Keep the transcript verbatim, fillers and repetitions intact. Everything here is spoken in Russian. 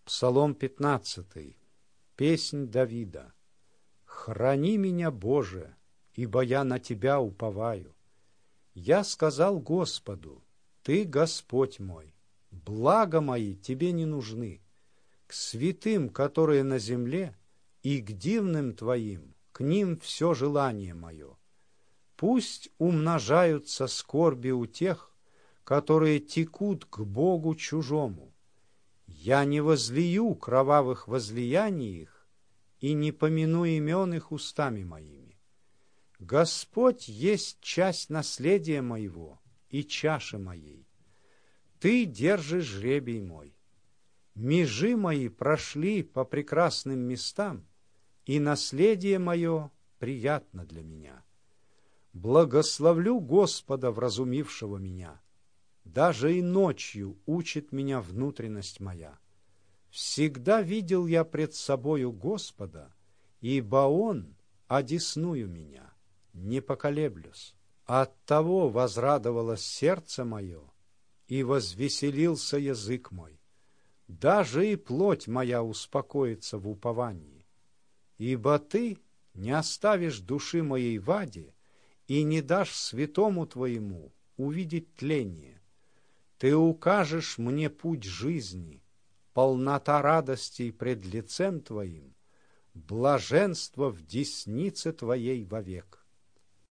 Псалом пятнадцатый. Песнь Давида. «Храни меня, Боже, ибо я на Тебя уповаю. Я сказал Господу: Ты Господь мой, блага мои Тебе не нужны. К святым, которые на земле, и к дивным Твоим, к ним все желание мое. Пусть умножаются скорби у тех, которые текут к Богу чужому. Я не возлию кровавых возлияний их и не помяну имен их устами моими. Господь есть часть наследия моего и чаши моей. Ты держишь жребий мой. Межи мои прошли по прекрасным местам, и наследие мое приятно для меня. Благословлю Господа, вразумившего меня. Даже и ночью учит меня внутренность моя. Всегда видел я пред собою Господа, ибо Он одесную меня, не поколеблюсь. Оттого возрадовалось сердце мое, и возвеселился язык мой. Даже и плоть моя успокоится в уповании. Ибо Ты не оставишь души моей в аде и не дашь святому Твоему увидеть тление. Ты укажешь мне путь жизни, полнота радостей пред лицем Твоим, блаженство в деснице Твоей вовек.